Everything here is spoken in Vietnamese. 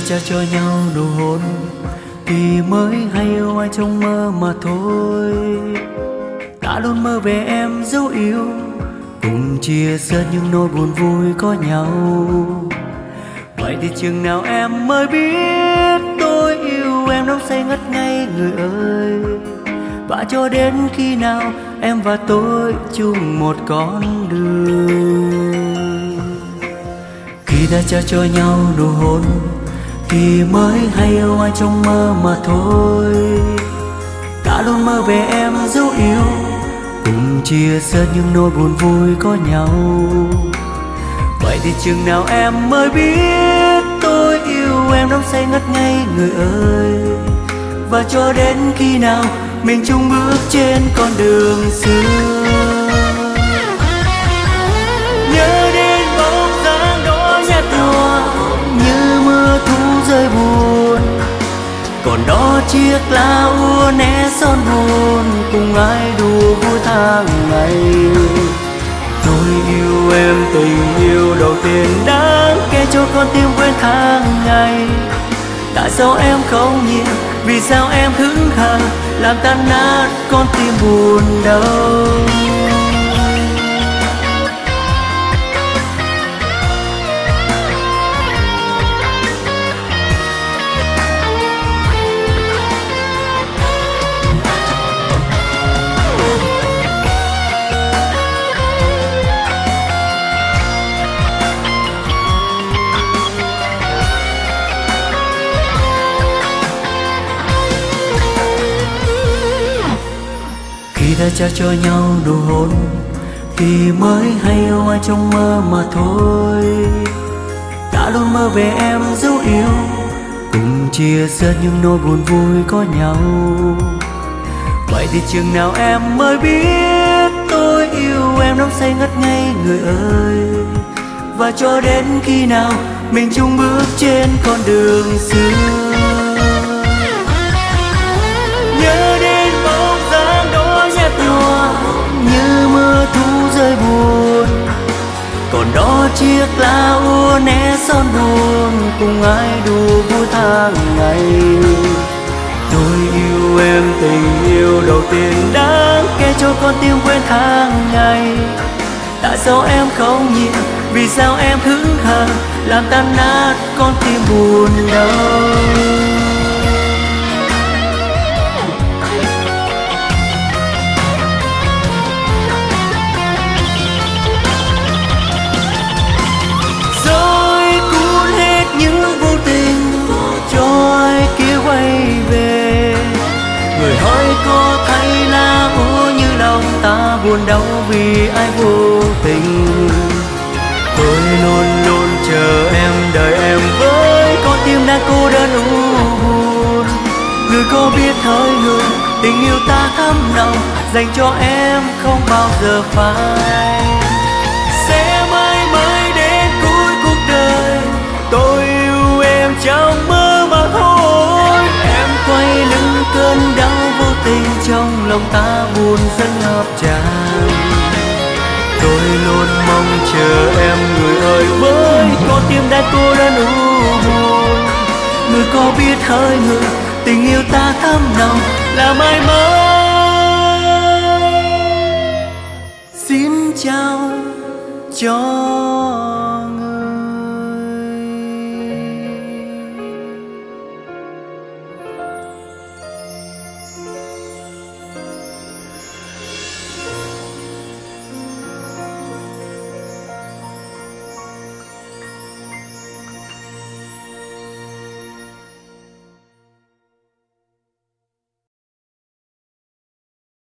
trao cho nhau nụ hôn thì mới hay yêu ai trong mơ mà thôi. Ta luôn mơ về em dấu yêu, cùng chia sẻ những nỗi buồn vui có nhau. Vậy thì chừng nào em mới biết tôi yêu em đắm say ngất ngây người ơi. Và cho đến khi nào em và tôi chung một con đường. Khi ta trao cho nhau nụ hôn thì mới hay yêu ai trong mơ mà thôi. Ta luôn mơ về em dấu yêu, cùng chia sẻ những nỗi buồn vui có nhau. Vậy thì chừng nào em mới biết tôi yêu em đắm say ngất ngây người ơi. Và cho đến khi nào mình chung bước trên con đường xưa. Nhớ đến bóng dáng đó nhạt nhòa như mưa thu rơi buồn. Còn đó chiếc lá úa né son hồn, cùng ai đùa vui tháng ngày. Tôi yêu em tình yêu đầu tiên đáng kể cho con tim quên tháng ngày. Tại sao em không nhìn, vì sao em hững hờ làm tan nát con tim buồn đau. Khi ta trao cho nhau nụ hôn thì mới hay yêu ai trong mơ mà thôi. Ta luôn mơ về em dấu yêu, cùng chia sẻ những nỗi buồn vui có nhau. Vậy thì chừng nào em mới biết tôi yêu em đắm say ngất ngây người ơi. Và cho đến khi nào mình chung bước trên con đường xưa. Nhớ đến bóng dáng đó nhạt nhòa như mưa thu rơi buồn. Còn đó chiếc lá úa né son buồn, cùng ai đùa vui tháng ngày. Tôi yêu em tình yêu đầu tiên đáng kể cho con tim quên tháng ngày. Tại sao em không nhìn, vì sao em hững hờ làm tan nát con tim buồn đau. Có thấy lá úa như lòng ta buồn đau vì ai vô tình. Tôi luôn luôn chờ em, đợi em với con tim đang cô đơn u buồn. Người có biết hơi người tình yêu ta thắm nồng, dành cho em không bao giờ phai. Sẽ mãi mãi đến cuối cuộc đời, tôi yêu em trong mơ mà thôi. Em quay lưng cơn đau tình trong lòng ta buồn dâng ngập tràn. Tôi luôn mong chờ em người ơi, với con tim đang cô đơn u buồn. Người có biết hơi người tình yêu ta thắm nồng là mãi mãi. Xin chào cho